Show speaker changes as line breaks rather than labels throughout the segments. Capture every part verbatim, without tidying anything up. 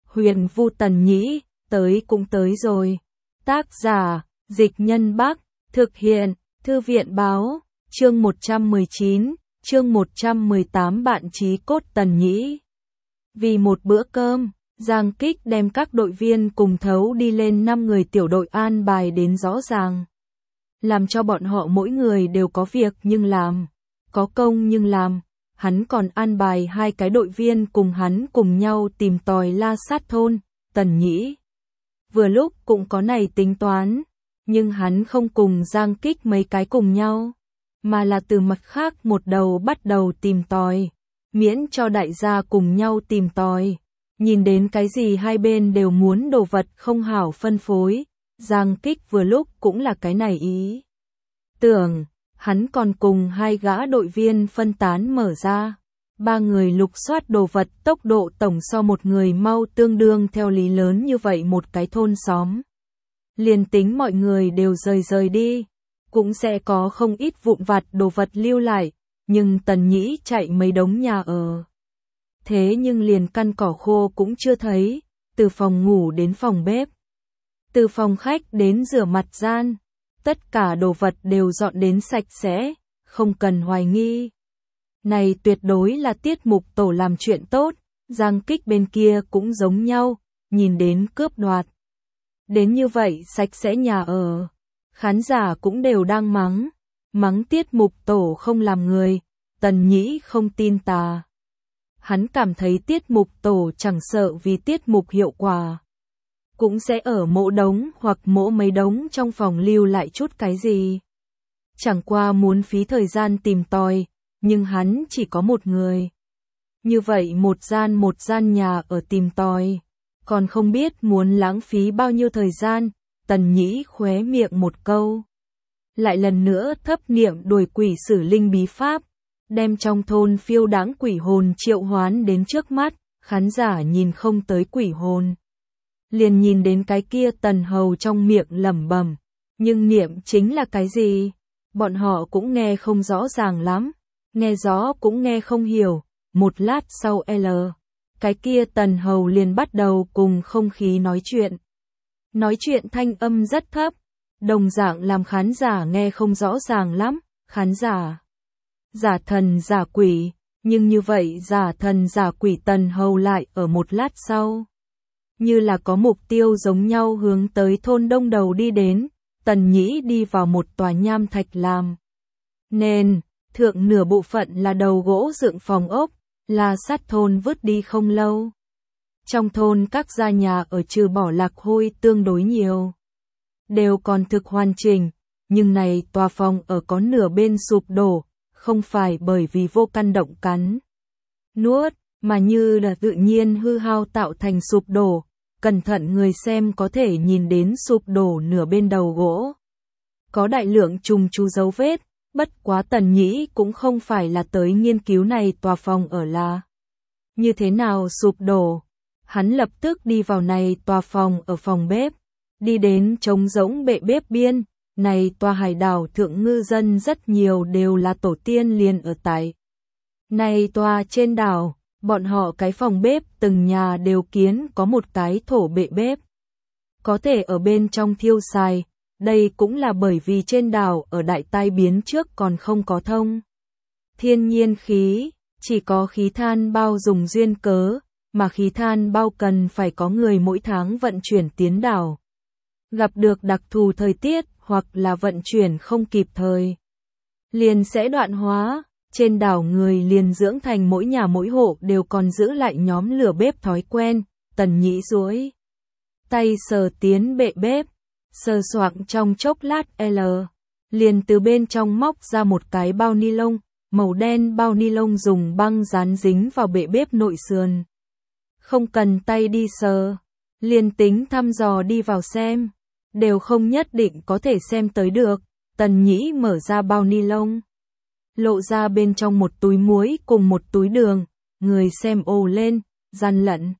Huyền Vu Tần Nhĩ, tới cũng tới rồi. Tác giả, Dịch Nhân Bắc, thực hiện, Thư viện Báo, chương một trăm mười chín, chương một trăm mười tám bạn chí cốt Tần Nhĩ. Vì một bữa cơm, Giang Kích đem các đội viên cùng thấu đi lên năm người tiểu đội an bài đến rõ ràng. Làm cho bọn họ mỗi người đều có việc nhưng làm, có công nhưng làm. Hắn còn an bài hai cái đội viên cùng hắn cùng nhau tìm tòi La Sát thôn, Tần Nhĩ. Vừa lúc cũng có này tính toán, nhưng hắn không cùng Giang Kích mấy cái cùng nhau, mà là từ mặt khác một đầu bắt đầu tìm tòi, miễn cho đại gia cùng nhau tìm tòi. Nhìn đến cái gì hai bên đều muốn đồ vật không hảo phân phối, Giang Kích vừa lúc cũng là cái này ý. Tưởng, hắn còn cùng hai gã đội viên phân tán mở ra. Ba người lục soát đồ vật tốc độ tổng so một người mau tương đương theo lý lớn như vậy một cái thôn xóm. Liền tính mọi người đều rời rời đi, cũng sẽ có không ít vụn vặt đồ vật lưu lại, nhưng Tần Nhĩ chạy mấy đống nhà ở. Thế nhưng liền căn cỏ khô cũng chưa thấy, từ phòng ngủ đến phòng bếp, từ phòng khách đến rửa mặt gian, tất cả đồ vật đều dọn đến sạch sẽ, không cần hoài nghi. Này tuyệt đối là tiết mục tổ làm chuyện tốt, Giang Kích bên kia cũng giống nhau, nhìn đến cướp đoạt. Đến như vậy sạch sẽ nhà ở, khán giả cũng đều đang mắng, mắng tiết mục tổ không làm người, Tần Nhĩ không tin tà. Hắn cảm thấy tiết mục tổ chẳng sợ vì tiết mục hiệu quả, cũng sẽ ở mộ đống hoặc mỗ mấy đống trong phòng lưu lại chút cái gì. Chẳng qua muốn phí thời gian tìm tòi, nhưng hắn chỉ có một người. Như vậy một gian một gian nhà ở tìm tòi, còn không biết muốn lãng phí bao nhiêu thời gian, Tần Nhĩ khóe miệng một câu. Lại lần nữa thấp niệm đuổi quỷ sử linh bí pháp, đem trong thôn phiêu đãng quỷ hồn triệu hoán đến trước mắt, khán giả nhìn không tới quỷ hồn. Liền nhìn đến cái kia Tần Hầu trong miệng lẩm bẩm, nhưng niệm chính là cái gì? Bọn họ cũng nghe không rõ ràng lắm, nghe rõ cũng nghe không hiểu. Một lát sau L, cái kia Tần Hầu liền bắt đầu cùng không khí nói chuyện. Nói chuyện thanh âm rất thấp, đồng dạng làm khán giả nghe không rõ ràng lắm, khán giả giả thần giả quỷ, nhưng như vậy giả thần giả quỷ Tần Hầu lại ở một lát sau, như là có mục tiêu giống nhau hướng tới thôn đông đầu đi đến. Tần Nhĩ đi vào một tòa nham thạch làm nên, thượng nửa bộ phận là đầu gỗ dựng phòng ốc, là sát thôn vứt đi không lâu. Trong thôn các gia nhà ở trừ bỏ lạc hôi tương đối nhiều, đều còn thực hoàn chỉnh, nhưng này tòa phòng ở có nửa bên sụp đổ, không phải bởi vì vô căn động cắn nuốt, mà như là tự nhiên hư hao tạo thành sụp đổ. Cẩn thận người xem có thể nhìn đến sụp đổ nửa bên đầu gỗ. Có đại lượng trùng chú dấu vết, bất quá Tần Nhĩ cũng không phải là tới nghiên cứu này tòa phòng ở là như thế nào sụp đổ. Hắn lập tức đi vào này tòa phòng ở phòng bếp, đi đến trống rỗng bệ bếp biên. Này tòa hải đảo thượng ngư dân rất nhiều đều là tổ tiên liền ở tại này tòa trên đảo. Bọn họ cái phòng bếp từng nhà đều kiến có một cái thổ bệ bếp, có thể ở bên trong thiêu xài. Đây cũng là bởi vì trên đảo ở đại tai biến trước còn không có thông thiên nhiên khí, chỉ có khí than bao dùng duyên cớ, mà khí than bao cần phải có người mỗi tháng vận chuyển tiến đảo. Gặp được đặc thù thời tiết hoặc là vận chuyển không kịp thời, liền sẽ đoạn hóa. Trên đảo người liền dưỡng thành mỗi nhà mỗi hộ đều còn giữ lại nhóm lửa bếp thói quen. Tần Nhĩ duỗi tay sờ tiến bệ bếp, sờ soạng trong chốc lát L, liền từ bên trong móc ra một cái bao ni lông, màu đen bao ni lông dùng băng dán dính vào bệ bếp nội sườn. Không cần tay đi sờ, liền tính thăm dò đi vào xem, đều không nhất định có thể xem tới được. Tần Nhĩ mở ra bao ni lông, lộ ra bên trong một túi muối cùng một túi đường, người xem ồ lên, gian lận.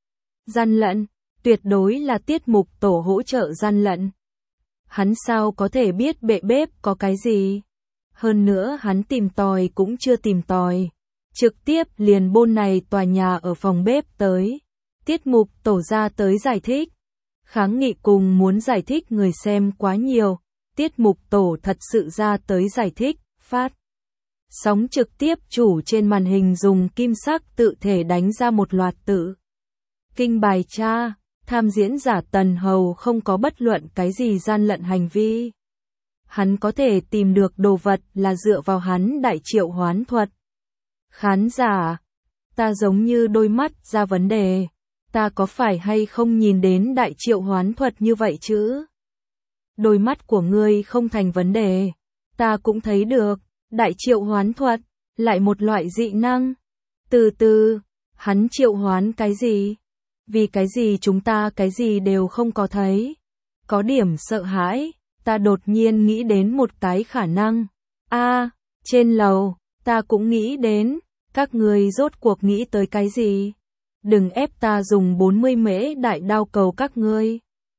Gian lận, tuyệt đối là tiết mục tổ hỗ trợ gian lận. Hắn sao có thể biết bệ bếp có cái gì? Hơn nữa hắn tìm tòi cũng chưa tìm tòi, trực tiếp liền bôn này tòa nhà ở phòng bếp tới. Tiết mục tổ ra tới giải thích. Kháng nghị cùng muốn giải thích người xem quá nhiều. Tiết mục tổ thật sự ra tới giải thích, phát. Sóng trực tiếp chủ trên màn hình dùng kim sắc tự thể đánh ra một loạt tự. Kinh bài tra, tham diễn giả Tần Hầu không có bất luận cái gì gian lận hành vi. Hắn có thể tìm được đồ vật là dựa vào hắn đại triệu hoán thuật. Khán giả, ta giống như đôi mắt ra vấn đề. Ta có phải hay không nhìn đến đại triệu hoán thuật như vậy chứ? Đôi mắt của ngươi không thành vấn đề. Ta cũng thấy được, đại triệu hoán thuật, lại một loại dị năng. Từ từ, hắn triệu hoán cái gì? Vì cái gì chúng ta cái gì đều không có thấy? Có điểm sợ hãi, ta đột nhiên nghĩ đến một cái khả năng. A, trên lầu, ta cũng nghĩ đến, các người rốt cuộc nghĩ tới cái gì? Đừng ép ta dùng bốn mươi mễ đại đao cầu các ngươi.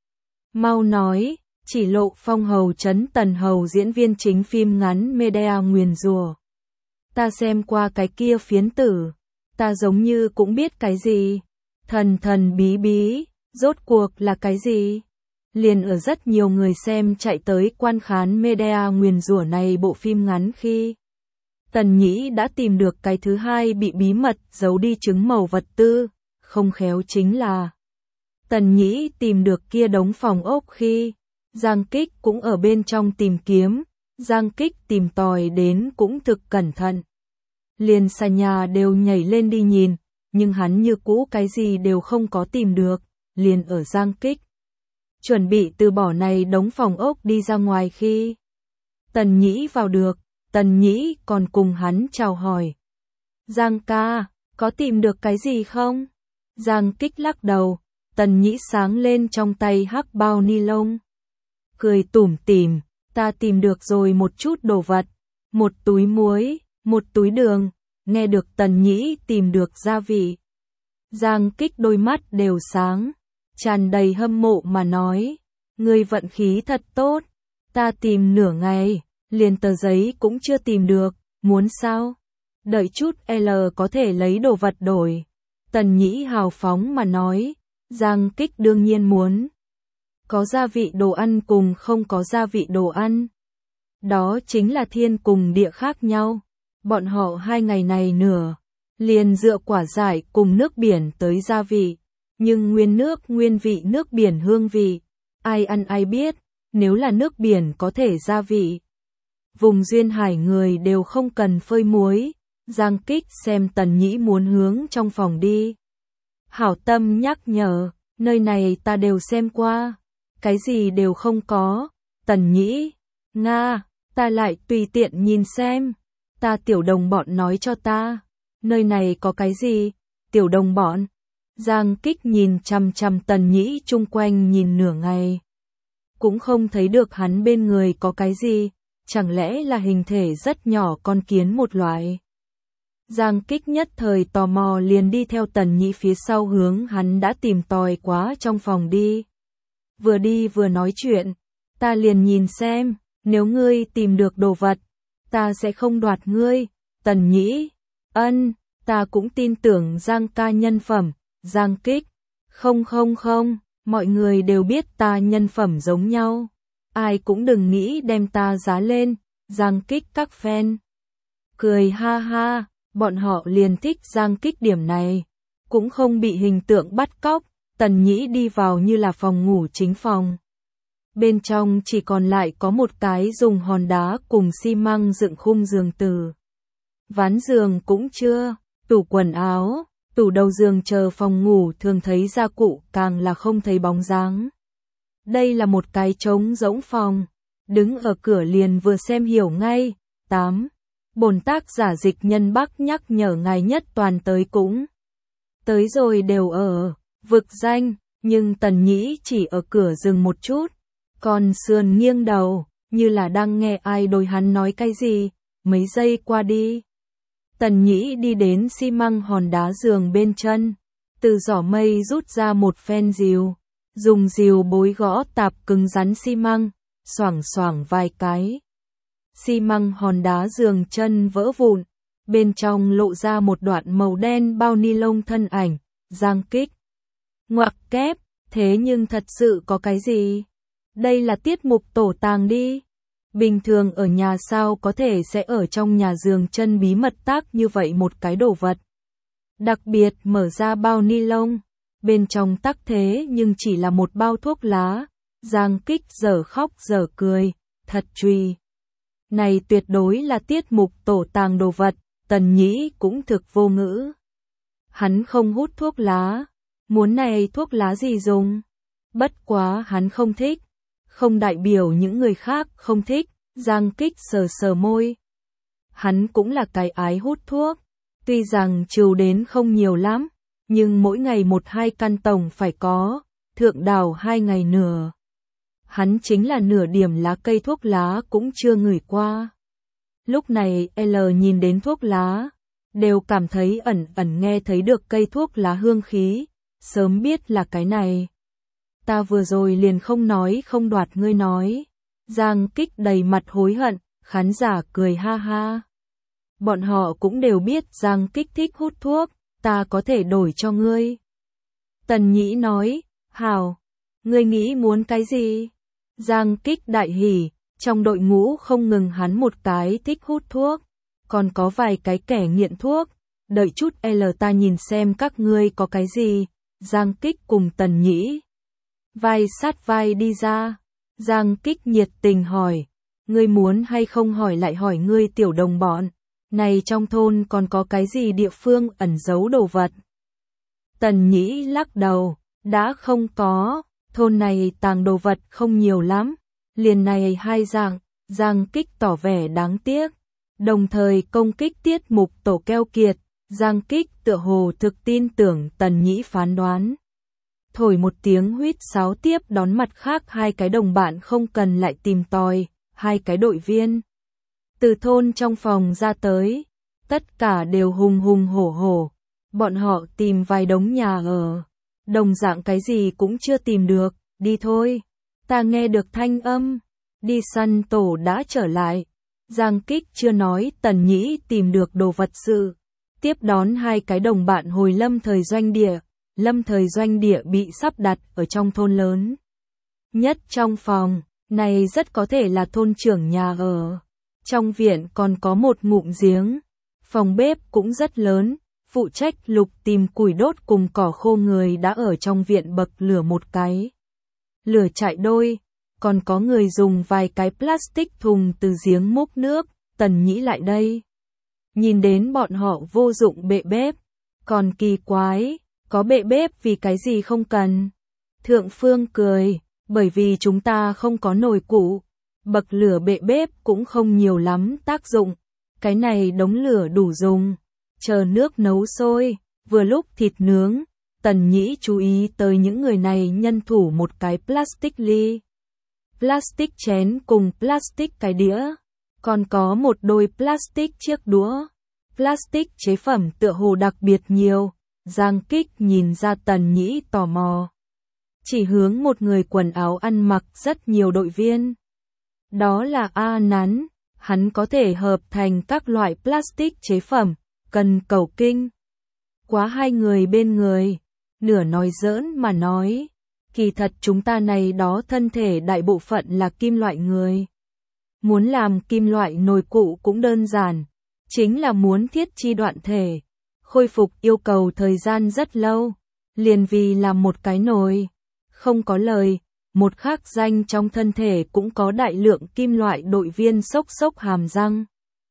Mau nói, chỉ lộ Phong Hầu trấn Tần Hầu diễn viên chính phim ngắn Medea nguyền rủa. Ta xem qua cái kia phiến tử, ta giống như cũng biết cái gì. Thần thần bí bí, rốt cuộc là cái gì? Liền ở rất nhiều người xem chạy tới quan khán Medea nguyền rủa này bộ phim ngắn khi Tần Nhĩ đã tìm được cái thứ hai bị bí mật giấu đi chứng màu vật tư, không khéo chính là Tần Nhĩ tìm được kia đống phòng ốc khi Giang Kích cũng ở bên trong tìm kiếm, Giang Kích tìm tòi đến cũng thực cẩn thận. Liền xà nhà đều nhảy lên đi nhìn, nhưng hắn như cũ cái gì đều không có tìm được, liền ở Giang Kích chuẩn bị từ bỏ này đống phòng ốc đi ra ngoài khi Tần Nhĩ vào được, Tần Nhĩ còn cùng hắn chào hỏi. Giang ca, có tìm được cái gì không? Giang Kích lắc đầu, Tần Nhĩ sáng lên trong tay hắc bao ni lông. Cười tủm tỉm, ta tìm được rồi một chút đồ vật, một túi muối, một túi đường, nghe được Tần Nhĩ tìm được gia vị. Giang Kích đôi mắt đều sáng, tràn đầy hâm mộ mà nói, ngươi vận khí thật tốt, ta tìm nửa ngày, liền tờ giấy cũng chưa tìm được, muốn sao? Đợi chút L có thể lấy đồ vật đổi. Tần Nhĩ hào phóng mà nói, Giang Kích đương nhiên muốn. Có gia vị đồ ăn cùng không có gia vị đồ ăn. Đó chính là thiên cùng địa khác nhau. Bọn họ hai ngày này nửa, liền dựa quả dại cùng nước biển tới gia vị. Nhưng nguyên nước nguyên vị nước biển hương vị, ai ăn ai biết, nếu là nước biển có thể gia vị. Vùng duyên hải người đều không cần phơi muối. Giang Kích xem Tần Nhĩ muốn hướng trong phòng đi. Hảo tâm nhắc nhở, nơi này ta đều xem qua, cái gì đều không có. Tần Nhĩ, Nga, ta lại tùy tiện nhìn xem, ta tiểu đồng bọn nói cho ta, nơi này có cái gì, tiểu đồng bọn. Giang Kích nhìn chằm chằm Tần Nhĩ chung quanh nhìn nửa ngày. Cũng không thấy được hắn bên người có cái gì, chẳng lẽ là hình thể rất nhỏ con kiến một loại. Giang Kích nhất thời tò mò liền đi theo Tần Nhĩ phía sau hướng hắn đã tìm tòi quá trong phòng đi. Vừa đi vừa nói chuyện, ta liền nhìn xem, nếu ngươi tìm được đồ vật, ta sẽ không đoạt ngươi. Tần Nhĩ, ân, ta cũng tin tưởng Giang ca nhân phẩm. Giang Kích, không không không, mọi người đều biết ta nhân phẩm giống nhau. Ai cũng đừng nghĩ đem ta giá lên. Giang Kích các fan cười ha ha. Bọn họ liền thích Giang Kích điểm này, cũng không bị hình tượng bắt cóc. Tần Nhĩ đi vào như là phòng ngủ chính phòng. Bên trong chỉ còn lại có một cái dùng hòn đá cùng xi măng dựng khung giường từ. Ván giường cũng chưa, tủ quần áo, tủ đầu giường chờ phòng ngủ thường thấy gia cụ càng là không thấy bóng dáng. Đây là một cái trống rỗng phòng, đứng ở cửa liền vừa xem hiểu ngay. tám. Bổn tác giả Dịch Nhân Bắc nhắc nhở ngài nhất toàn tới cũng tới rồi đều ở vực danh, nhưng Tần Nhĩ chỉ ở cửa dừng một chút, còn sườn nghiêng đầu, như là đang nghe ai đối hắn nói cái gì. Mấy giây qua đi, Tần Nhĩ đi đến xi măng hòn đá giường bên chân, từ giỏ mây rút ra một phen rìu, dùng rìu bối gõ tạp cứng rắn xi măng, xoảng xoảng vài cái. Xi măng hòn đá giường chân vỡ vụn, bên trong lộ ra một đoạn màu đen bao ni lông thân ảnh. Giang Kích Ngoặc kép, thế nhưng thật sự có cái gì? Đây là tiết mục tổ tàng đi. Bình thường ở nhà sao có thể sẽ ở trong nhà giường chân bí mật tác như vậy một cái đồ vật. Đặc biệt mở ra bao ni lông, bên trong tắc thế nhưng chỉ là một bao thuốc lá. Giang Kích dở khóc dở cười, thật truy. Này tuyệt đối là tiết mục tổ tàng đồ vật, Tần Nhĩ cũng thực vô ngữ. Hắn không hút thuốc lá, muốn này thuốc lá gì dùng? Bất quá hắn không thích, không đại biểu những người khác không thích. Giang Kích sờ sờ môi. Hắn cũng là cái ái hút thuốc, tuy rằng trừ đến không nhiều lắm, nhưng mỗi ngày một hai căn tổng phải có, thượng đào hai ngày nửa. Hắn chính là nửa điểm lá cây thuốc lá cũng chưa ngửi qua. Lúc này L nhìn đến thuốc lá, đều cảm thấy ẩn ẩn nghe thấy được cây thuốc lá hương khí, sớm biết là cái này. Ta vừa rồi liền không nói không đoạt ngươi nói. Giang Kích đầy mặt hối hận, khán giả cười ha ha. Bọn họ cũng đều biết Giang Kích thích hút thuốc, ta có thể đổi cho ngươi. Tần Nhĩ nói, hào, ngươi nghĩ muốn cái gì? Giang Kích đại hỉ, trong đội ngũ không ngừng hắn một cái thích hút thuốc, còn có vài cái kẻ nghiện thuốc, đợi chút L ta nhìn xem các ngươi có cái gì. Giang Kích cùng Tần Nhĩ vai sát vai đi ra. Giang Kích nhiệt tình hỏi, ngươi muốn hay không hỏi lại hỏi ngươi tiểu đồng bọn, này trong thôn còn có cái gì địa phương ẩn giấu đồ vật? Tần Nhĩ lắc đầu, đã không có, thôn này tàng đồ vật không nhiều lắm, liền này hai dạng. Giang Kích tỏ vẻ đáng tiếc, đồng thời công kích tiết mục tổ keo kiệt. Giang Kích tựa hồ thực tin tưởng Tần Nhĩ phán đoán. Thổi một tiếng huýt sáo tiếp đón mặt khác hai cái đồng bạn không cần lại tìm tòi, hai cái đội viên. Từ thôn trong phòng ra tới, tất cả đều hùng hùng hổ hổ, bọn họ tìm vài đống nhà ở, đồng dạng cái gì cũng chưa tìm được, đi thôi. Ta nghe được thanh âm, đi săn tổ đã trở lại. Giang Kích chưa nói Tần Nhĩ tìm được đồ vật sự, tiếp đón hai cái đồng bạn hồi lâm thời doanh địa. Lâm thời doanh địa bị sắp đặt ở trong thôn lớn nhất trong phòng, này rất có thể là thôn trưởng nhà ở. Trong viện còn có một ngụm giếng, phòng bếp cũng rất lớn, phụ trách lục tìm củi đốt cùng cỏ khô người đã ở trong viện bậc lửa một cái. Lửa chạy đôi, còn có người dùng vài cái plastic thùng từ giếng múc nước. Tần Nhĩ lại đây, nhìn đến bọn họ vô dụng bệ bếp, còn kỳ quái. Có bệ bếp vì cái gì không cần? Thượng Phương cười, bởi vì chúng ta không có nồi cụ, bậc lửa bệ bếp cũng không nhiều lắm tác dụng, cái này đống lửa đủ dùng, chờ nước nấu sôi, vừa lúc thịt nướng. Tần Nhĩ chú ý tới những người này nhân thủ một cái plastic ly, plastic chén cùng plastic cái đĩa, còn có một đôi plastic chiếc đũa, plastic chế phẩm tựa hồ đặc biệt nhiều. Giang Kích nhìn ra Tần Nhĩ tò mò, chỉ hướng một người quần áo ăn mặc rất nhiều đội viên. Đó là A Nắn, hắn có thể hợp thành các loại plastic chế phẩm, cần cầu kinh. Quá hai người bên người, nửa nói giỡn mà nói, kỳ thật chúng ta này đó thân thể đại bộ phận là kim loại người. Muốn làm kim loại nồi cụ cũng đơn giản, chính là muốn thiết chi đoạn thể. Khôi phục yêu cầu thời gian rất lâu, liền vì làm một cái nồi, không có lời, một khác danh trong thân thể cũng có đại lượng kim loại. Đội viên sốc sốc hàm răng,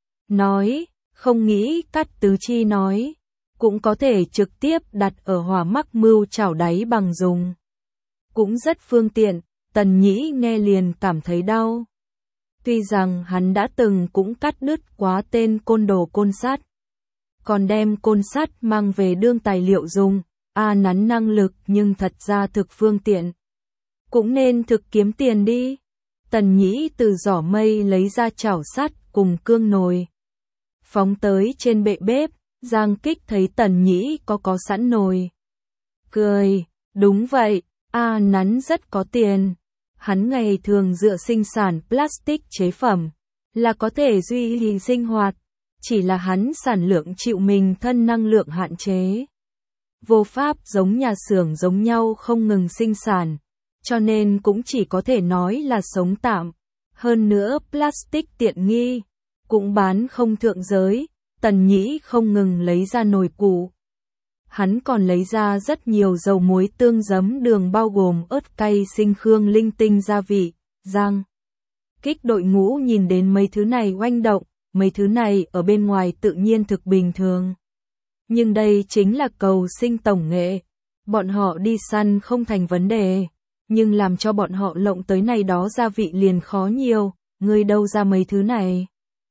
nói, không nghĩ cắt tứ chi nói, cũng có thể trực tiếp đặt ở hỏa mắc mưu chảo đáy bằng dùng. Cũng rất phương tiện, Tần Nhĩ nghe liền cảm thấy đau. Tuy rằng hắn đã từng cũng cắt đứt quá tên côn đồ côn sắt, còn đem côn sắt mang về đương tài liệu dùng. A Nắn năng lực nhưng thật ra thực phương tiện, cũng nên thực kiếm tiền đi. Tần Nhĩ từ giỏ mây lấy ra chảo sắt cùng cương nồi, phóng tới trên bệ bếp. Giang Kích thấy Tần Nhĩ có có sẵn nồi, cười, đúng vậy, A Nắn rất có tiền, hắn ngày thường dựa sinh sản plastic chế phẩm, là có thể duy trì sinh hoạt, chỉ là hắn sản lượng chịu mình thân năng lượng hạn chế. vô pháp giống nhà xưởng giống nhau không ngừng sinh sản, cho nên cũng chỉ có thể nói là sống tạm. Hơn nữa plastic tiện nghi, cũng bán không thượng giới, Tần Nhĩ không ngừng lấy ra nồi củ. Hắn còn lấy ra rất nhiều dầu muối tương giấm đường bao gồm ớt cay sinh khương linh tinh gia vị, Giang Kích đội ngũ nhìn đến mấy thứ này oanh động, mấy thứ này ở bên ngoài tự nhiên thực bình thường. Nhưng đây chính là cầu sinh tổng nghệ, bọn họ đi săn không thành vấn đề, nhưng làm cho bọn họ lộng tới này đó gia vị liền khó nhiều, ngươi đâu ra mấy thứ này?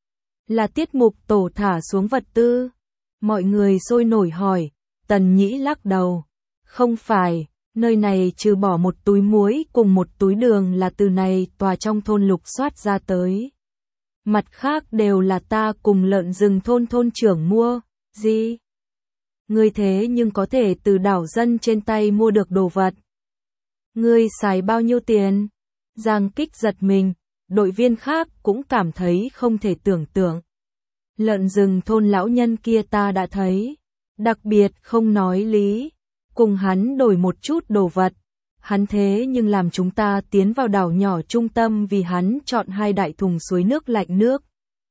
Là tiết mục tổ thả xuống vật tư. Mọi người sôi nổi hỏi, Tần Nhĩ lắc đầu. Không phải, nơi này trừ bỏ một túi muối cùng một túi đường là từ này tòa trong thôn lục soát ra tới. Mặt khác đều là ta cùng lợn rừng thôn thôn trưởng mua, gì? Ngươi thế nhưng có thể từ đảo dân trên tay mua được đồ vật. Ngươi xài bao nhiêu tiền? Giang Kích giật mình, đội viên khác cũng cảm thấy không thể tưởng tượng. Lợn rừng thôn lão nhân kia ta đã thấy, đặc biệt không nói lý, cùng hắn đổi một chút đồ vật. Hắn thế nhưng làm chúng ta tiến vào đảo nhỏ trung tâm vì hắn chọn hai đại thùng suối nước lạnh nước.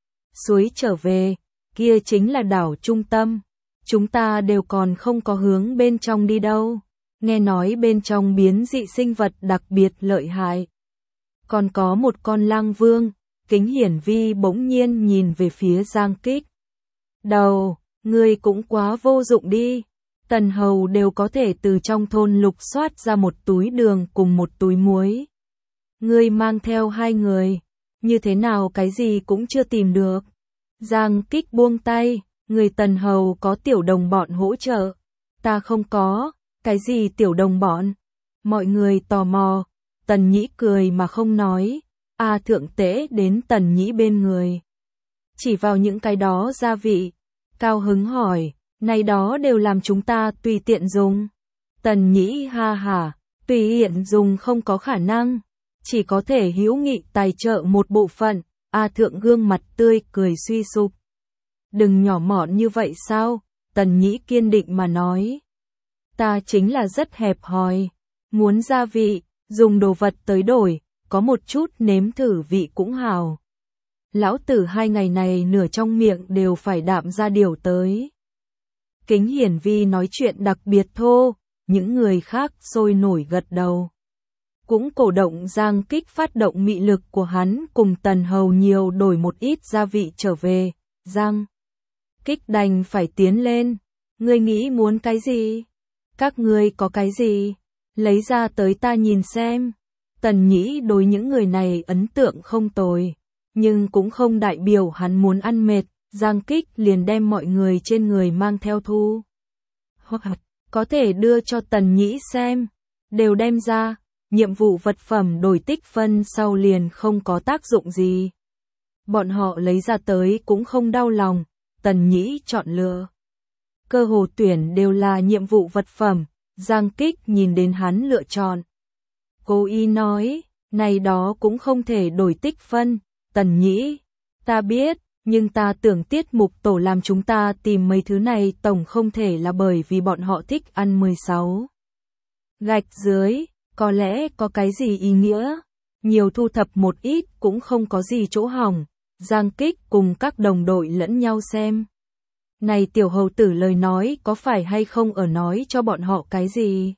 Suối trở về, kia chính là đảo trung tâm. Chúng ta đều còn không có hướng bên trong đi đâu. Nghe nói bên trong biến dị sinh vật đặc biệt lợi hại. Còn có một con lang vương, Kính Hiển Vi bỗng nhiên nhìn về phía Giang Kích. Đầu, ngươi cũng quá vô dụng đi. Tần hầu đều có thể từ trong thôn lục soát ra một túi đường cùng một túi muối. Ngươi mang theo hai người, như thế nào cái gì cũng chưa tìm được. Giang Kích buông tay, người Tần hầu có tiểu đồng bọn hỗ trợ. Ta không có, cái gì tiểu đồng bọn? Mọi người tò mò, Tần Nhĩ cười mà không nói. A thượng tế đến Tần Nhĩ bên người. Chỉ vào những cái đó gia vị, cao hứng hỏi. Này đó đều làm chúng ta tùy tiện dùng. Tần Nhĩ ha hả, tùy tiện dùng không có khả năng, chỉ có thể hữu nghị tài trợ một bộ phận. A thượng gương mặt tươi cười suy sụp. Đừng nhỏ mọn như vậy sao? Tần Nhĩ kiên định mà nói. Ta chính là rất hẹp hòi, muốn gia vị, dùng đồ vật tới đổi, có một chút nếm thử vị cũng hào. Lão tử hai ngày này nửa trong miệng đều phải đạm ra điều tới. Kính Hiển Vi nói chuyện đặc biệt thô, những người khác sôi nổi gật đầu. Cũng cổ động Giang Kích phát động mị lực của hắn cùng Tần hầu nhiều đổi một ít gia vị trở về. Giang Kích đành phải tiến lên. Ngươi nghĩ muốn cái gì? Các ngươi có cái gì? Lấy ra tới ta nhìn xem. Tần Nhĩ đối những người này ấn tượng không tồi, nhưng cũng không đại biểu hắn muốn ăn mệt. Giang Kích liền đem mọi người trên người mang theo thu. Hoặc có thể đưa cho Tần Nhĩ xem. Đều đem ra, nhiệm vụ vật phẩm đổi tích phân sau liền không có tác dụng gì. Bọn họ lấy ra tới cũng không đau lòng, Tần Nhĩ chọn lựa. Cơ hồ tuyển đều là nhiệm vụ vật phẩm, Giang Kích nhìn đến hắn lựa chọn. Cô y nói, này đó cũng không thể đổi tích phân. Tần Nhĩ, ta biết. Nhưng ta tưởng tiết mục tổ làm chúng ta tìm mấy thứ này tổng không thể là bởi vì bọn họ thích ăn mười sáu. Gạch dưới, có lẽ có cái gì ý nghĩa, nhiều thu thập một ít cũng không có gì chỗ hỏng. Giang Kích cùng các đồng đội lẫn nhau xem. Này tiểu hầu tử lời nói có phải hay không ở nói cho bọn họ cái gì?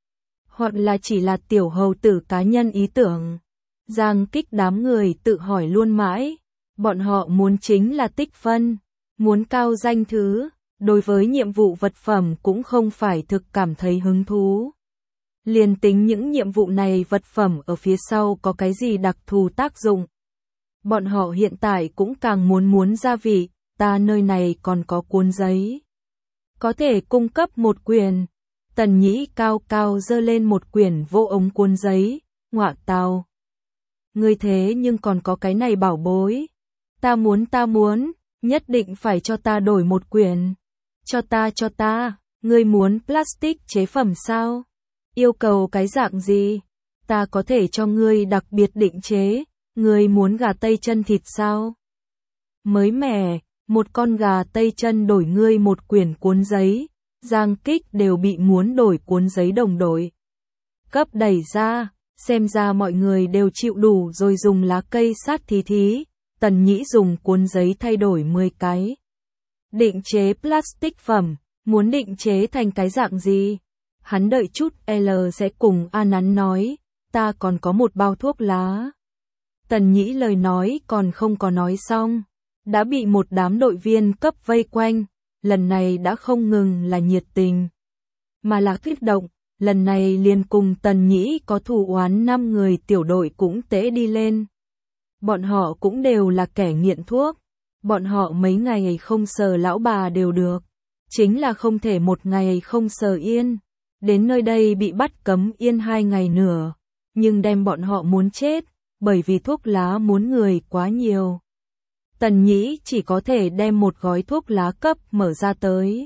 Hoặc là chỉ là tiểu hầu tử cá nhân ý tưởng? Giang Kích đám người tự hỏi luôn mãi. Bọn họ muốn chính là tích phân, muốn cao danh thứ, đối với nhiệm vụ vật phẩm cũng không phải thực cảm thấy hứng thú. Liền tính những nhiệm vụ này vật phẩm ở phía sau có cái gì đặc thù tác dụng. Bọn họ hiện tại cũng càng muốn muốn gia vị, ta nơi này còn có cuốn giấy. Có thể cung cấp một quyển. Tần Nhĩ cao cao giơ lên một quyển vô ống cuốn giấy, ngọa tào. Ngươi thế nhưng còn có cái này bảo bối. Ta muốn ta muốn, nhất định phải cho ta đổi một quyển. Cho ta cho ta, ngươi muốn plastic chế phẩm sao? Yêu cầu cái dạng gì? Ta có thể cho ngươi đặc biệt định chế, ngươi muốn gà tây chân thịt sao? Mới mẻ, một con gà tây chân đổi ngươi một quyển cuốn giấy, Giang Kích đều bị muốn đổi cuốn giấy đồng đội. Cấp đẩy ra, xem ra mọi người đều chịu đủ rồi dùng lá cây sát thí thí, Tần Nhĩ dùng cuốn giấy thay đổi mười cái. Định chế plastic phẩm, muốn định chế thành cái dạng gì? Hắn đợi chút L sẽ cùng A Nắn nói, ta còn có một bao thuốc lá. Tần Nhĩ lời nói còn không có nói xong, đã bị một đám đội viên cấp vây quanh, lần này đã không ngừng là nhiệt tình, mà là kích động, lần này liền cùng Tần Nhĩ có thù oán năm người tiểu đội cũng tễ đi lên. Bọn họ cũng đều là kẻ nghiện thuốc, bọn họ mấy ngày không sờ lão bà đều được, chính là không thể một ngày không sờ yên, đến nơi đây bị bắt cấm yên hai ngày nữa, nhưng đem bọn họ muốn chết, bởi vì thuốc lá muốn người quá nhiều. Tần Nhĩ chỉ có thể đem một gói thuốc lá cấp mở ra tới.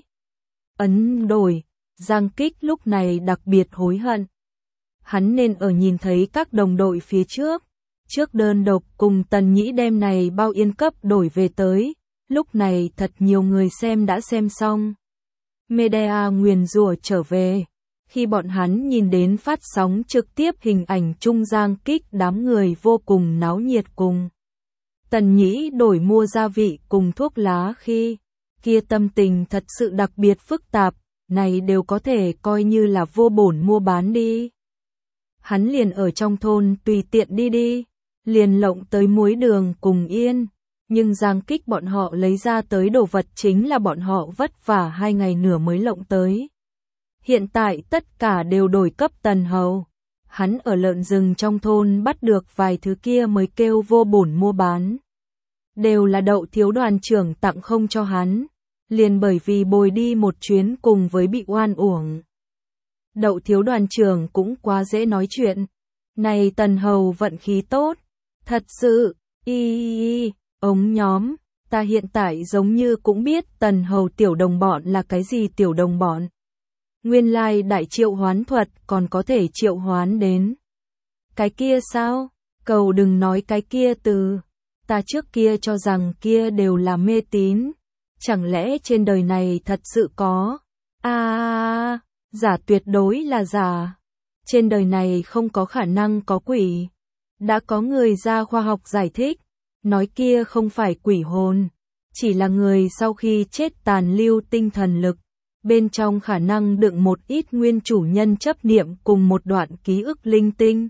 Ấn đổi, Giang Kích lúc này đặc biệt hối hận. Hắn nên ở nhìn thấy các đồng đội phía trước, trước đơn độc cùng Tần Nhĩ đem này bao yên cấp đổi về tới, lúc này thật nhiều người xem đã xem xong. Media nguyền rủa trở về, khi bọn hắn nhìn đến phát sóng trực tiếp hình ảnh chung Giang Kích đám người vô cùng náo nhiệt cùng Tần Nhĩ đổi mua gia vị cùng thuốc lá khi, kia tâm tình thật sự đặc biệt phức tạp, này đều có thể coi như là vô bổn mua bán đi. Hắn liền ở trong thôn tùy tiện đi đi, liền lộng tới muối đường cùng yên, nhưng Giang Kích bọn họ lấy ra tới đồ vật chính là bọn họ vất vả hai ngày nửa mới lộng tới. Hiện tại tất cả đều đổi cấp Tần Hầu. Hắn ở lợn rừng trong thôn bắt được vài thứ kia mới kêu vô bổn mua bán. Đều là Đậu thiếu đoàn trưởng tặng không cho hắn, liền bởi vì bồi đi một chuyến cùng với bị oan uổng. Đậu thiếu đoàn trưởng cũng quá dễ nói chuyện. Này Tần Hầu vận khí tốt, thật sự, y y y, ống nhóm, ta hiện tại giống như cũng biết Tần Hầu tiểu đồng bọn là cái gì tiểu đồng bọn. Nguyên lai đại triệu hoán thuật còn có thể triệu hoán đến. Cái kia sao? Cầu đừng nói cái kia từ. Ta trước kia cho rằng kia đều là mê tín. Chẳng lẽ trên đời này thật sự có? À, giả tuyệt đối là giả. Trên đời này không có khả năng có quỷ. Đã có người ra khoa học giải thích, nói kia không phải quỷ hồn, chỉ là người sau khi chết tàn lưu tinh thần lực. Bên trong khả năng đựng một ít nguyên chủ nhân chấp niệm cùng một đoạn ký ức linh tinh.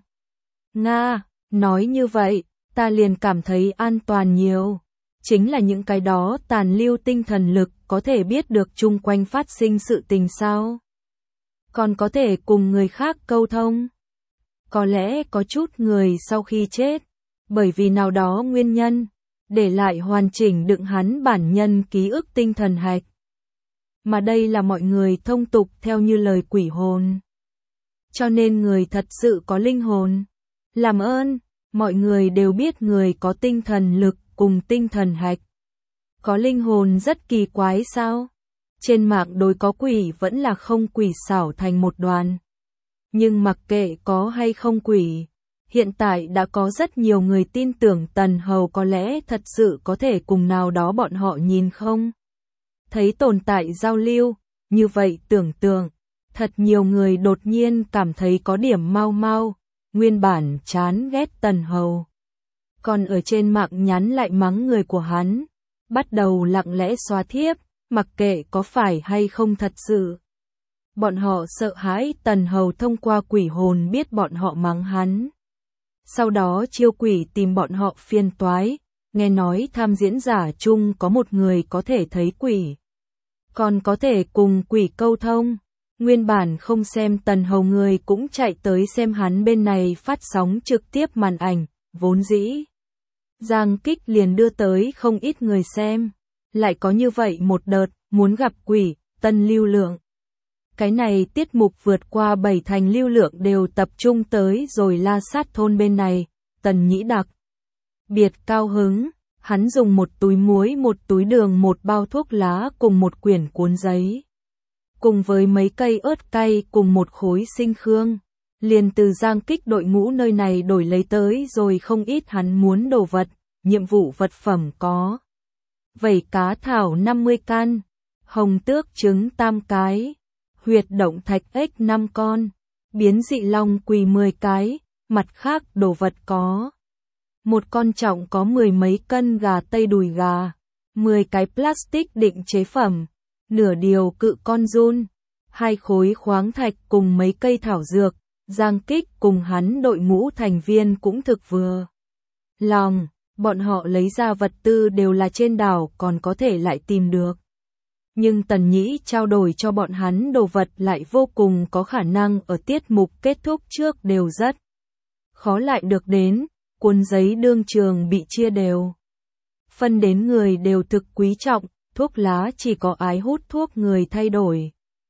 Nga, nói như vậy, ta liền cảm thấy an toàn nhiều. Chính là những cái đó tàn lưu tinh thần lực có thể biết được chung quanh phát sinh sự tình sao? Còn có thể cùng người khác câu thông? Có lẽ có chút người sau khi chết, bởi vì nào đó nguyên nhân, để lại hoàn chỉnh đựng hắn bản nhân ký ức tinh thần hạch. Mà đây là mọi người thông tục theo như lời quỷ hồn. Cho nên người thật sự có linh hồn. Làm ơn, mọi người đều biết người có tinh thần lực cùng tinh thần hạch. Có linh hồn rất kỳ quái sao? Trên mạng đối có quỷ vẫn là không quỷ xảo thành một đoàn. Nhưng mặc kệ có hay không quỷ, hiện tại đã có rất nhiều người tin tưởng Tần Hầu có lẽ thật sự có thể cùng nào đó bọn họ nhìn không? Thấy tồn tại giao lưu, như vậy tưởng tượng, thật nhiều người đột nhiên cảm thấy có điểm mau mau, nguyên bản chán ghét Tần Hầu. Còn ở trên mạng nhắn lại mắng người của hắn, bắt đầu lặng lẽ xóa thiếp, mặc kệ có phải hay không thật sự. Bọn họ sợ hãi Tần Hầu thông qua quỷ hồn biết bọn họ mắng hắn. Sau đó chiêu quỷ tìm bọn họ phiền toái, nghe nói tham diễn giả chung có một người có thể thấy quỷ. Còn có thể cùng quỷ câu thông, nguyên bản không xem Tần Hầu người cũng chạy tới xem hắn bên này phát sóng trực tiếp màn ảnh, vốn dĩ. Giang Kích liền đưa tới không ít người xem, lại có như vậy một đợt, muốn gặp quỷ, tân lưu lượng. Cái này tiết mục vượt qua bảy thành lưu lượng đều tập trung tới rồi La Sát thôn bên này, Tần Nhĩ đặc biệt cao hứng. Hắn dùng một túi muối, một túi đường, một bao thuốc lá cùng một quyển cuốn giấy. Cùng với mấy cây ớt cay cùng một khối sinh khương. Liền từ Giang Kích đội ngũ nơi này đổi lấy tới rồi không ít hắn muốn đồ vật, nhiệm vụ vật phẩm có. Vẩy cá thảo năm mươi can, hồng tước trứng tam cái, huyệt động thạch ếch năm con, biến dị long quỳ mười cái, mặt khác đồ vật có. Một con trọng có mười mấy cân gà tây đùi gà, mười cái plastic định chế phẩm, nửa điều cự con giun, hai khối khoáng thạch cùng mấy cây thảo dược. Giang Kích cùng hắn đội ngũ thành viên cũng thực vừa lòng, bọn họ lấy ra vật tư đều là trên đảo còn có thể lại tìm được. Nhưng Tần Nhĩ trao đổi cho bọn hắn đồ vật lại vô cùng có khả năng ở tiết mục kết thúc trước đều rất khó lại được đến, cuốn giấy đương trường bị chia đều. Phân đến người đều thực quý trọng, thuốc lá chỉ có ái hút thuốc người thay đổi.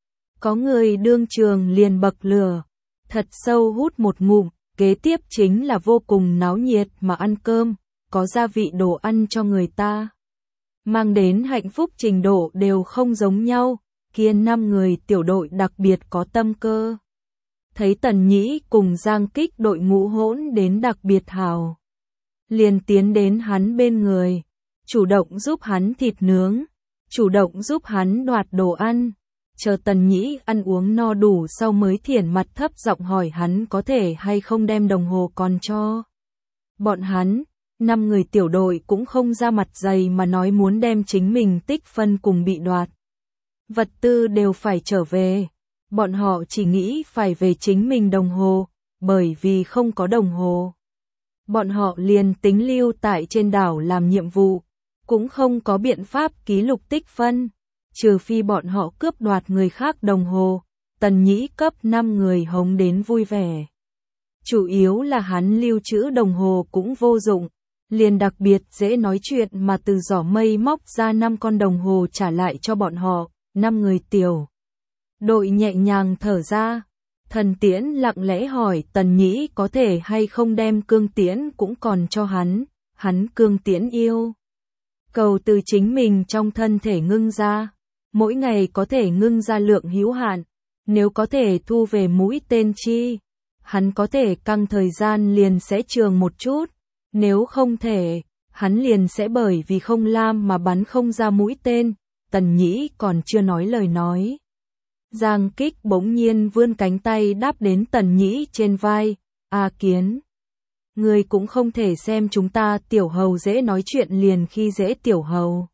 Có người đương trường liền bậc lửa, thật sâu hút một ngụm, kế tiếp chính là vô cùng náo nhiệt mà ăn cơm, có gia vị đồ ăn cho người ta. Mang đến hạnh phúc trình độ đều không giống nhau, kia năm người tiểu đội đặc biệt có tâm cơ. Thấy Tần Nhĩ cùng Giang Kích đội ngũ hỗn đến đặc biệt hào. Liền tiến đến hắn bên người, chủ động giúp hắn thịt nướng, chủ động giúp hắn đoạt đồ ăn. Chờ Tần Nhĩ ăn uống no đủ sau mới thiển mặt thấp giọng hỏi hắn có thể hay không đem đồng hồ còn cho. Bọn hắn, năm người tiểu đội cũng không ra mặt dày mà nói muốn đem chính mình tích phân cùng bị đoạt. Vật tư đều phải trở về, bọn họ chỉ nghĩ phải về chính mình đồng hồ, bởi vì không có đồng hồ. Bọn họ liền tính lưu tại trên đảo làm nhiệm vụ, cũng không có biện pháp ký lục tích phân. Trừ phi bọn họ cướp đoạt người khác đồng hồ, Tần Nhĩ cấp năm người hống đến vui vẻ. Chủ yếu là hắn lưu trữ đồng hồ cũng vô dụng, liền đặc biệt dễ nói chuyện mà từ giỏ mây móc ra năm con đồng hồ trả lại cho bọn họ, năm người tiểu. Đội nhẹ nhàng thở ra, Thần Tiễn lặng lẽ hỏi Tần Nhĩ có thể hay không đem cương tiễn cũng còn cho hắn, hắn cương tiễn yêu. Cầu từ chính mình trong thân thể ngưng ra. Mỗi ngày có thể ngưng ra lượng hữu hạn, nếu có thể thu về mũi tên chi, hắn có thể căng thời gian liền sẽ trường một chút, nếu không thể, hắn liền sẽ bởi vì không lam mà bắn không ra mũi tên. Tần Nhĩ còn chưa nói lời nói. Giang Kích bỗng nhiên vươn cánh tay đáp đến Tần Nhĩ trên vai, A Kiến. Người cũng không thể xem chúng ta tiểu hầu dễ nói chuyện liền khi dễ tiểu hầu.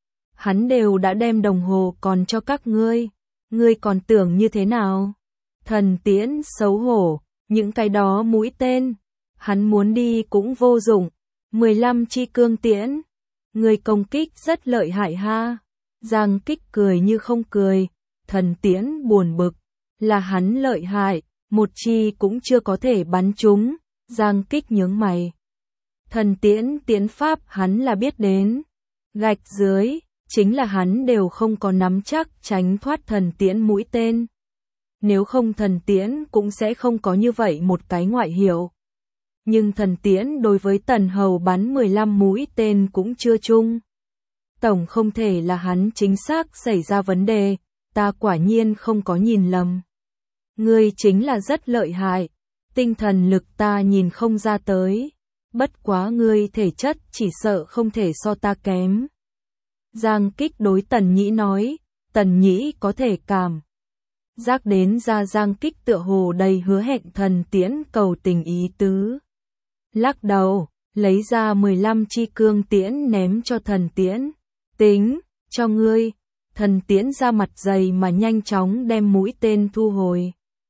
Hắn đều đã đem đồng hồ còn cho các ngươi, ngươi còn tưởng như thế nào? Thần Tiễn xấu hổ, những cái đó mũi tên, hắn muốn đi cũng vô dụng, mười lăm chi cương tiễn, ngươi công kích rất lợi hại ha. Giang Kích cười như không cười, Thần Tiễn buồn bực, là hắn lợi hại, một chi cũng chưa có thể bắn trúng. Giang Kích nhướng mày. Thần Tiễn tiễn pháp hắn là biết đến, gạch dưới. Chính là hắn đều không có nắm chắc tránh thoát thần tiễn mũi tên. Nếu không thần tiễn cũng sẽ không có như vậy một cái ngoại hiệu. Nhưng thần tiễn đối với Tần Hầu bắn mười lăm mũi tên cũng chưa chung. Tổng không thể là hắn chính xác xảy ra vấn đề, ta quả nhiên không có nhìn lầm. Ngươi chính là rất lợi hại, tinh thần lực ta nhìn không ra tới. Bất quá ngươi thể chất chỉ sợ không thể so ta kém. Giang Kích đối Tần Nhĩ nói, Tần Nhĩ có thể cảm giác đến ra Giang Kích tựa hồ đầy hứa hẹn thần tiễn cầu tình ý tứ. Lắc đầu, lấy ra mười lăm chi cương tiễn ném cho thần tiễn, tính, cho ngươi. Thần tiễn ra mặt dày mà nhanh chóng đem mũi tên thu hồi.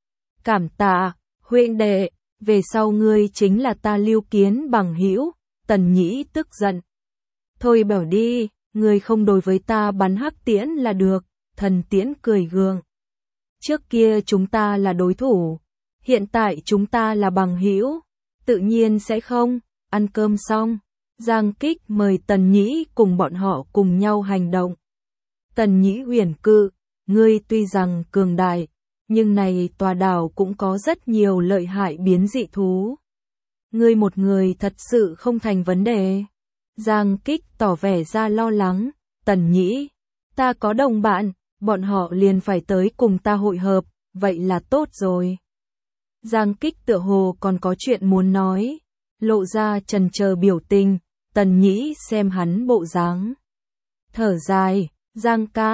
Cảm tạ, huynh đệ, về sau ngươi chính là ta Lưu Kiến bằng hữu. Tần Nhĩ tức giận. Thôi bảo đi. Người không đối với ta bắn hắc tiễn là được, thần tiễn cười gượng. Trước kia chúng ta là đối thủ, hiện tại chúng ta là bằng hữu, tự nhiên sẽ không. Ăn cơm xong, Giang Kích mời Tần Nhĩ cùng bọn họ cùng nhau hành động. Tần Nhĩ huyền cự, ngươi tuy rằng cường đại, nhưng này tòa đảo cũng có rất nhiều lợi hại biến dị thú. Ngươi một người thật sự không thành vấn đề. Giang Kích tỏ vẻ ra lo lắng, Tần Nhĩ, ta có đồng bạn, bọn họ liền phải tới cùng ta hội hợp, vậy là tốt rồi. Giang Kích tựa hồ còn có chuyện muốn nói, lộ ra chần chờ biểu tình, Tần Nhĩ xem hắn bộ dáng. Thở dài, Giang ca,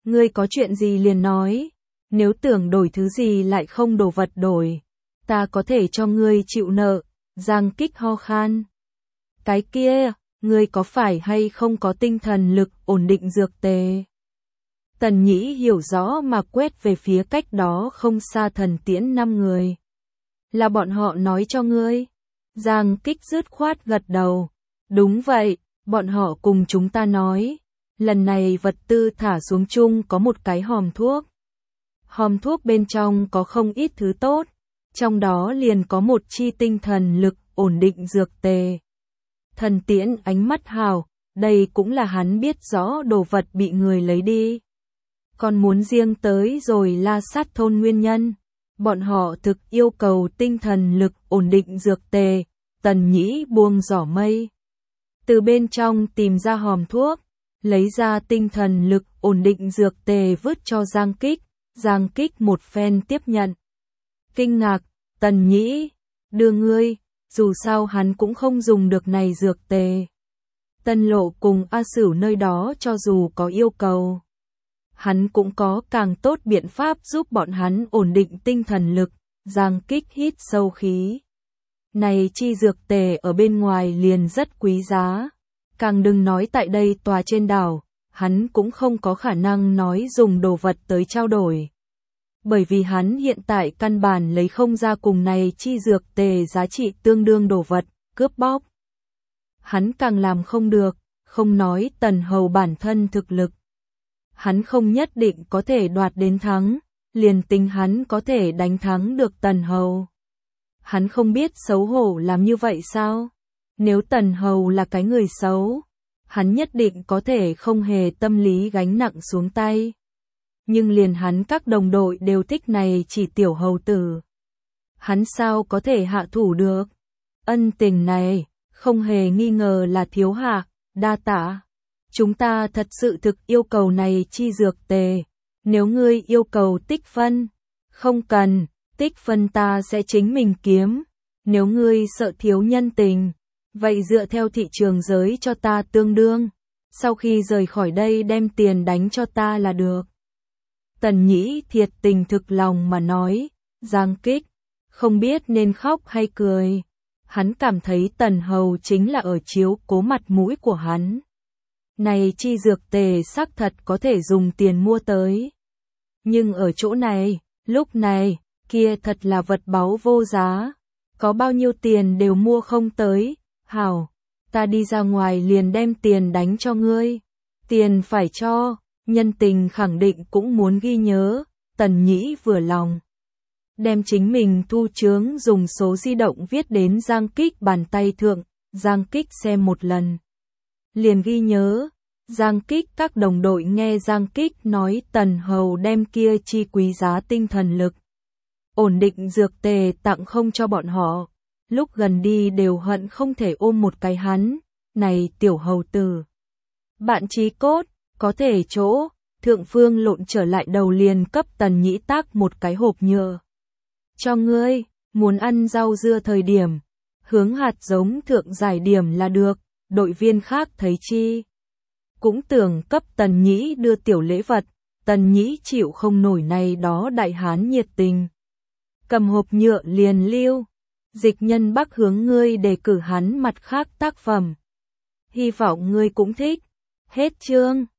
Ngươi có chuyện gì liền nói, nếu tưởng đổi thứ gì lại không đồ vật đổi, ta có thể cho ngươi chịu nợ. Giang Kích ho khan. Cái kia, ngươi có phải hay không có tinh thần lực ổn định dược tề? Tần Nhĩ hiểu rõ mà quét về phía cách đó không xa Thần Tiễn năm người. Là bọn họ nói cho ngươi? Giang Kích dứt khoát gật đầu. Đúng vậy, bọn họ cùng chúng ta nói. Lần này vật tư thả xuống chung có một cái hòm thuốc. Hòm thuốc bên trong có không ít thứ tốt, trong đó liền có một chi tinh thần lực ổn định dược tề. Thần Tiễn ánh mắt hào, đây cũng là hắn biết rõ đồ vật bị người lấy đi. Còn muốn riêng tới rồi La Sát thôn nguyên nhân, bọn họ thực yêu cầu tinh thần lực ổn định dược tề. Tần Nhĩ buông giỏ mây, từ bên trong tìm ra hòm thuốc, lấy ra tinh thần lực ổn định dược tề vứt cho Giang Kích. Giang Kích một phen tiếp nhận. Kinh ngạc, Tần Nhĩ, đưa ngươi, dù sao hắn cũng không dùng được này dược tề. Tân Lộ cùng A Sửu nơi đó cho dù có yêu cầu, hắn cũng có càng tốt biện pháp giúp bọn hắn ổn định tinh thần lực. Giang Kích hít sâu khí. Này chi dược tề ở bên ngoài liền rất quý giá, càng đừng nói tại đây tòa trên đảo, hắn cũng không có khả năng nói dùng đồ vật tới trao đổi. Bởi vì hắn hiện tại căn bản lấy không ra cùng này chi dược tề giá trị tương đương đồ vật, cướp bóc. Hắn càng làm không được, không nói Tần Hầu bản thân thực lực. Hắn không nhất định có thể đoạt đến thắng, liền tính hắn có thể đánh thắng được Tần Hầu. Hắn không biết xấu hổ làm như vậy sao? Nếu Tần Hầu là cái người xấu, hắn nhất định có thể không hề tâm lý gánh nặng xuống tay. Nhưng liền hắn các đồng đội đều thích này chỉ tiểu hầu tử. Hắn sao có thể hạ thủ được? Ân tình này, không hề nghi ngờ là thiếu hạ, đa tạ. Chúng ta thật sự thực yêu cầu này chi dược tề. Nếu ngươi yêu cầu tích phân, không cần, tích phân ta sẽ chính mình kiếm. Nếu ngươi sợ thiếu nhân tình, vậy dựa theo thị trường giới cho ta tương đương. Sau khi rời khỏi đây đem tiền đánh cho ta là được. Tần Nhĩ thiệt tình thực lòng mà nói. Giang Kích, không biết nên khóc hay cười. Hắn cảm thấy Tần Hầu chính là ở chiếu cố mặt mũi của hắn. Này chi dược tề xác thật có thể dùng tiền mua tới. Nhưng ở chỗ này, lúc này, kia thật là vật báu vô giá. Có bao nhiêu tiền đều mua không tới. Hảo, ta đi ra ngoài liền đem tiền đánh cho ngươi. Tiền phải cho, nhân tình khẳng định cũng muốn ghi nhớ. Tần Nhĩ vừa lòng. Đem chính mình thu chướng dùng số di động viết đến Giang Kích bàn tay thượng. Giang Kích xem một lần. Liền ghi nhớ. Giang Kích các đồng đội nghe Giang Kích nói Tần Hầu đem kia chi quý giá tinh thần lực. Ổn định dược tề tặng không cho bọn họ. Lúc gần đi đều hận không thể ôm một cái hắn. Này tiểu hầu tử. Bạn chí cốt, có thể chỗ. Thượng Phương lộn trở lại đầu liền cấp Tần Nhĩ tác một cái hộp nhựa. Cho ngươi, muốn ăn rau dưa thời điểm. Hướng hạt giống thượng giải điểm là được. Đội viên khác thấy chi. Cũng tưởng cấp Tần Nhĩ đưa tiểu lễ vật. Tần Nhĩ chịu không nổi này đó đại hán nhiệt tình. Cầm hộp nhựa liền lưu. Dịch Nhân Bắc hướng ngươi đề cử hắn mặt khác tác phẩm. Hy vọng ngươi cũng thích. Hết chương.